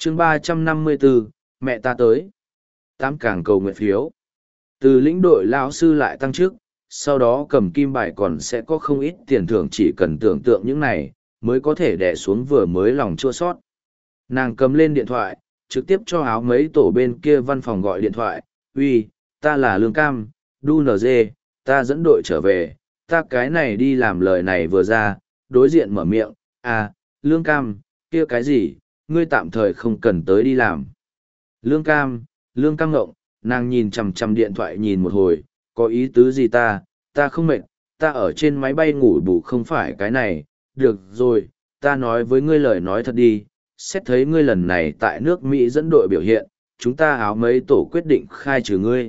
chương 354, mẹ ta tới. Tám càng cầu nguyện phiếu. Từ lĩnh đội lão sư lại tăng chức, sau đó cầm kim bài còn sẽ có không ít tiền thưởng, chỉ cần tưởng tượng những này, mới có thể đè xuống vừa mới lòng chua sót. Nàng cầm lên điện thoại, trực tiếp cho áo mấy tổ bên kia văn phòng gọi điện thoại. Uy, ta là Lương Cam, đu NG, ta dẫn đội trở về, ta cái này đi làm. Lời này vừa ra, đối diện mở miệng. À, Lương Cam, kia cái gì, ngươi tạm thời không cần tới đi làm. Lương Cam ngộng, nàng nhìn chằm chằm điện thoại nhìn một hồi, có ý tứ gì ta không mệt, ta ở trên máy bay ngủ bù không phải cái này. Được rồi, ta nói với ngươi lời nói thật đi, xét thấy ngươi lần này tại nước Mỹ dẫn đội biểu hiện, chúng ta áo mấy tổ quyết định khai trừ ngươi.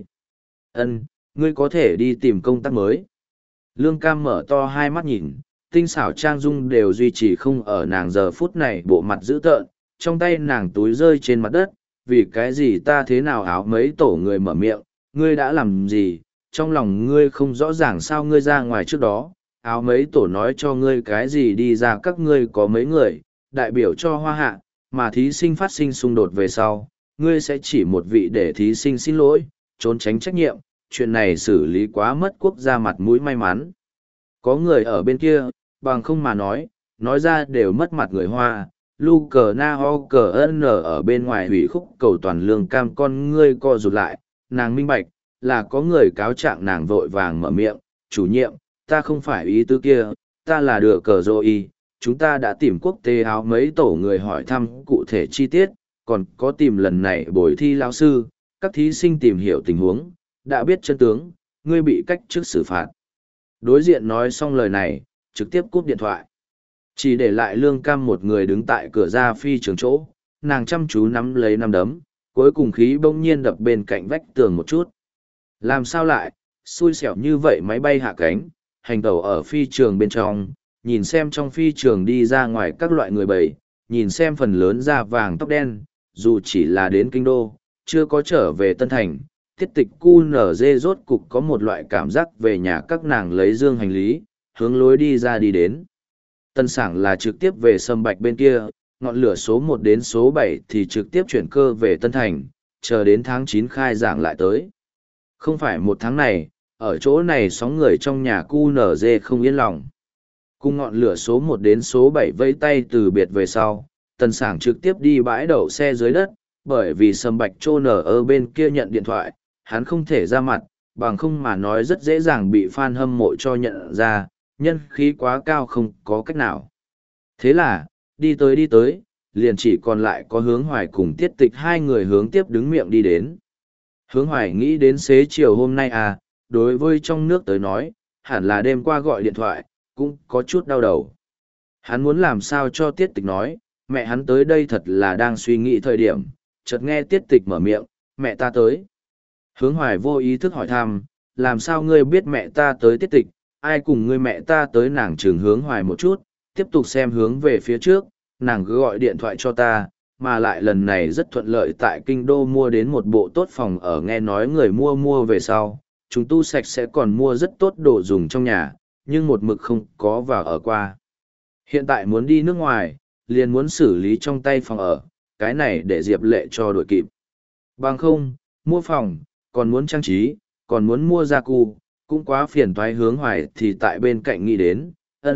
Ngươi có thể đi tìm công tác mới. Lương Cam mở to hai mắt nhìn, tinh xảo trang dung đều duy trì không ở nàng giờ phút này, bộ mặt dữ tợn, trong tay nàng túi rơi trên mặt đất. Vì cái gì ta thế nào? Áo mấy tổ người mở miệng, ngươi đã làm gì, trong lòng ngươi không rõ ràng sao? Ngươi ra ngoài trước đó, áo mấy tổ nói cho ngươi cái gì? Đi ra các ngươi có mấy người, đại biểu cho Hoa Hạ, mà thí sinh phát sinh xung đột về sau, ngươi sẽ chỉ một vị để thí sinh xin lỗi, trốn tránh trách nhiệm. Chuyện này xử lý quá mất quốc gia mặt mũi. May mắn có người ở bên kia, bằng không mà nói ra đều mất mặt người Hoa. Lu cờ na ho cờ n ở bên ngoài hủy khúc cầu toàn. Lương Cam con ngươi co rụt lại, nàng minh bạch là có người cáo trạng. Nàng vội vàng mở miệng, chủ nhiệm, ta không phải ý tứ kia, ta là đựa cờ rồi. Chúng ta đã tìm quốc tế áo mấy tổ người hỏi thăm cụ thể chi tiết, còn có tìm lần này buổi thi lao sư, các thí sinh tìm hiểu tình huống, đã biết chân tướng, ngươi bị cách chức xử phạt. Đối diện nói xong lời này, trực tiếp cúp điện thoại. Chỉ để lại Lương Cam một người đứng tại cửa ra phi trường chỗ, nàng chăm chú nắm lấy nắm đấm, cuối cùng khí bỗng nhiên đập bên cạnh vách tường một chút. Làm sao lại, xui xẻo như vậy? Máy bay hạ cánh, hành tẩu ở phi trường bên trong, nhìn xem trong phi trường đi ra ngoài các loại người bầy, nhìn xem phần lớn da vàng tóc đen, dù chỉ là đến kinh đô, chưa có trở về Tân Thành. Tiết tịch QNZ rốt cục có một loại cảm giác về nhà. Các nàng lấy dương hành lý, hướng lối đi ra đi đến. Tân Sảng là trực tiếp về Sâm Bạch bên kia, ngọn lửa số 1 đến số 7 thì trực tiếp chuyển cơ về Tân Thành, chờ đến tháng 9 khai giảng lại tới. Không phải một tháng này, ở chỗ này sóng người trong nhà QNZ không yên lòng. Cùng ngọn lửa số 1 đến số 7 vẫy tay từ biệt về sau, Tân Sảng trực tiếp đi bãi đậu xe dưới đất, bởi vì Sâm Bạch trô nở ở bên kia nhận điện thoại, hắn không thể ra mặt, bằng không mà nói rất dễ dàng bị fan hâm mộ cho nhận ra, nhân khí quá cao không có cách nào. Thế là, đi tới, liền chỉ còn lại có Hướng Hoài cùng Tiết Tịch hai người hướng tiếp đứng miệng đi đến. Hướng Hoài nghĩ đến xế chiều hôm nay à, đối với trong nước tới nói, hẳn là đêm qua gọi điện thoại, cũng có chút đau đầu. Hắn muốn làm sao cho Tiết Tịch nói, mẹ hắn tới đây. Thật là đang suy nghĩ thời điểm, chợt nghe Tiết Tịch mở miệng, mẹ ta tới. Hướng Hoài vô ý thức hỏi thăm, làm sao ngươi biết mẹ ta tới? Tiết Tịch, ai cùng ngươi mẹ ta tới? Nàng trừng Hướng Hoài một chút, tiếp tục xem hướng về phía trước, nàng cứ gọi điện thoại cho ta, mà lại lần này rất thuận lợi, tại kinh đô mua đến một bộ tốt phòng ở. Nghe nói người mua về sau, chúng tu sạch sẽ còn mua rất tốt đồ dùng trong nhà, nhưng một mực không có vào ở qua. Hiện tại muốn đi nước ngoài, liền muốn xử lý trong tay phòng ở, cái này để Diệp Lệ cho đội kịp. Bằng không, mua phòng, còn muốn trang trí, còn muốn mua gia cụ, cũng quá phiền toái. Hướng Hoài thì tại bên cạnh nghĩ đến,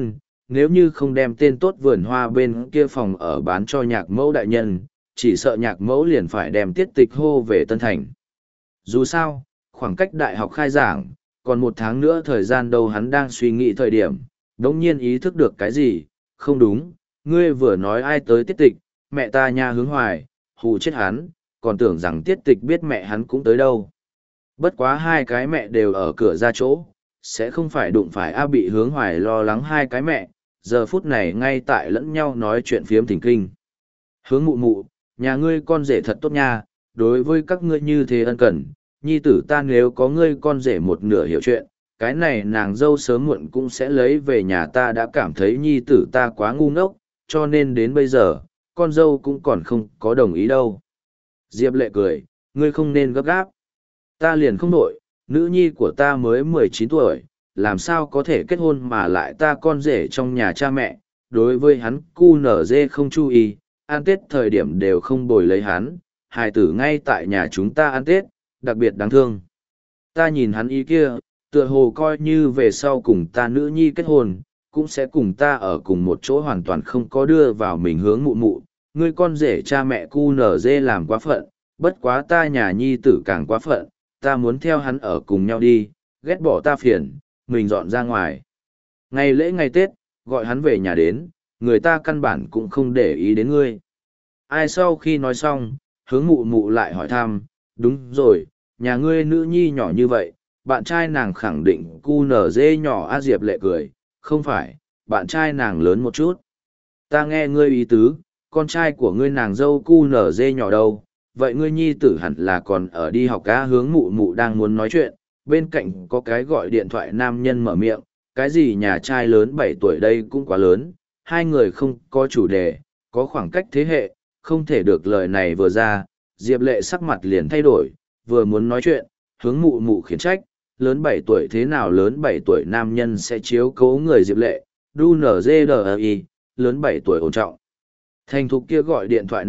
nếu như không đem tên tốt vườn hoa bên kia phòng ở bán cho Nhạc Mẫu đại nhân, chỉ sợ Nhạc Mẫu liền phải đem Tiết Tịch hô về Tân Thành. Dù sao, khoảng cách đại học khai giảng, còn một tháng nữa thời gian đâu. Hắn đang suy nghĩ thời điểm, đống nhiên ý thức được cái gì, không đúng, ngươi vừa nói ai tới? Tiết Tịch, mẹ ta nha. Hướng Hoài, hù chết hắn, còn tưởng rằng Tiết Tịch biết mẹ hắn cũng tới đâu. Bất quá hai cái mẹ đều ở cửa ra chỗ, sẽ không phải đụng phải a. Bị Hướng Hoài lo lắng hai cái mẹ, giờ phút này ngay tại lẫn nhau nói chuyện phiếm thỉnh kinh. Hướng mụ mụ, nhà ngươi con rể thật tốt nha, đối với các ngươi như thế ân cần, nhi tử ta nếu có ngươi con rể một nửa hiểu chuyện, cái này nàng dâu sớm muộn cũng sẽ lấy về nhà. Ta đã cảm thấy nhi tử ta quá ngu ngốc, cho nên đến bây giờ, con dâu cũng còn không có đồng ý đâu. Diệp Lệ cười, ngươi không nên gấp gáp. Ta liền không nổi, nữ nhi của ta mới 19 tuổi, làm sao có thể kết hôn, mà lại ta con rể trong nhà cha mẹ, đối với hắn QNZ không chú ý, ăn Tết thời điểm đều không bồi lấy hắn, hài tử ngay tại nhà chúng ta ăn Tết, đặc biệt đáng thương. Ta nhìn hắn ý kia, tựa hồ coi như về sau cùng ta nữ nhi kết hôn, cũng sẽ cùng ta ở cùng một chỗ hoàn toàn không có đưa vào mình hướng mụ mụ, ngươi con rể cha mẹ cu nở dê làm quá phận, bất quá ta nhà nhi tử càng quá phận, ta muốn theo hắn ở cùng nhau đi, ghét bỏ ta phiền, mình dọn ra ngoài. Ngày lễ ngày Tết, gọi hắn về nhà đến, người ta căn bản cũng không để ý đến ngươi. Ai sau khi nói xong, hướng mụ mụ lại hỏi thăm, đúng rồi, nhà ngươi nữ nhi nhỏ như vậy, bạn trai nàng khẳng định cu nở dê nhỏ. A Diệp Lệ cười, không phải, bạn trai nàng lớn một chút. Ta nghe ngươi ý tứ, con trai của ngươi nàng dâu cu nở dê nhỏ đâu, vậy ngươi nhi tử hẳn là còn ở đi học cá. Hướng mụ mụ đang muốn nói chuyện, bên cạnh có cái gọi điện thoại nam nhân mở miệng, cái gì nhà trai lớn 7 tuổi đây cũng quá lớn, hai người không có chủ đề, có khoảng cách thế hệ, không thể được. Lời này vừa ra, Diệp Lệ sắc mặt liền thay đổi, vừa muốn nói chuyện, hướng mụ mụ khiển trách, lớn 7 tuổi thế nào lớn 7 tuổi nam nhân sẽ chiếu cố người. Diệp Lệ, đu nở dê đờ y, lớn 7 tuổi ổn trọng. Thành thục kia gọi điện thoại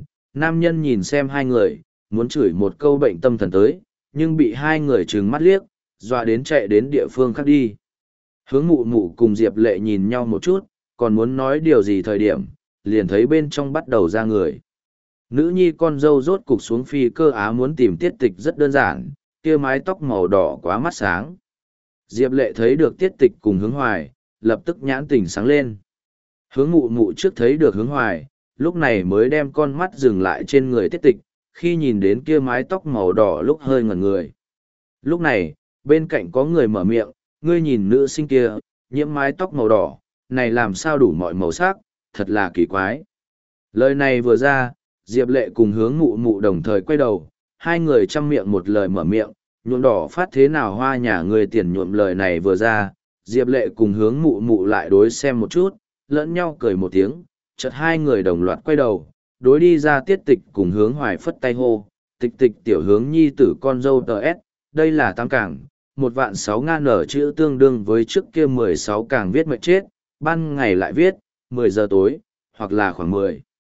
nam nhân nhìn xem hai người, muốn chửi một câu bệnh tâm thần tới, nhưng bị hai người trừng mắt liếc, dọa đến chạy đến địa phương khác đi. Hướng mụ mụ cùng Diệp Lệ nhìn nhau một chút, còn muốn nói điều gì thời điểm, liền thấy bên trong bắt đầu ra người. Nữ nhi con dâu rốt cục xuống phi cơ Á muốn tìm Tiết Tịch rất đơn giản, kia mái tóc màu đỏ quá mắt sáng. Diệp Lệ thấy được Tiết Tịch cùng Hướng Hoài, lập tức nhãn tỉnh sáng lên. Hướng mụ mụ trước thấy được Hướng Hoài, lúc này mới đem con mắt dừng lại trên người Tiết Tịch, khi nhìn đến kia mái tóc màu đỏ lúc hơi ngẩn người. Lúc này, bên cạnh có người mở miệng, ngươi nhìn nữ sinh kia, nhiễm mái tóc màu đỏ, này làm sao đủ mọi màu sắc, thật là kỳ quái. Lời này vừa ra, Diệp Lệ cùng Hướng mụ mụ đồng thời quay đầu, hai người chăm miệng một lời mở miệng, nhuộm đỏ phát thế nào hoa nhà người tiền nhuộm. Lời này vừa ra, Diệp Lệ cùng Hướng mụ mụ lại đối xem một chút, lẫn nhau cười một tiếng, chợt hai người đồng loạt quay đầu, đối đi ra Tiết Tịch cùng Hướng Hoài phất tay hô, Tịch Tịch tiểu Hướng nhi tử con dâu TS, đây là tam cảng, 1.600.000 nở chữ tương đương với trước kia 16 càng viết mệt chết, ban ngày lại viết, 10 giờ tối, hoặc là khoảng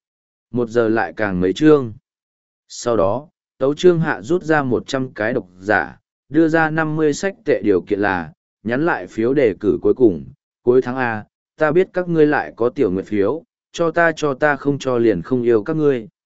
1 giờ lại càng mấy chương. Sau đó, Tấu Trương Hạ rút ra 100 cái độc giả, đưa ra 50 sách tệ, điều kiện là, nhắn lại phiếu đề cử cuối cùng, cuối tháng A, ta biết các ngươi lại có tiểu nguyện phiếu, cho ta không cho liền không yêu các ngươi.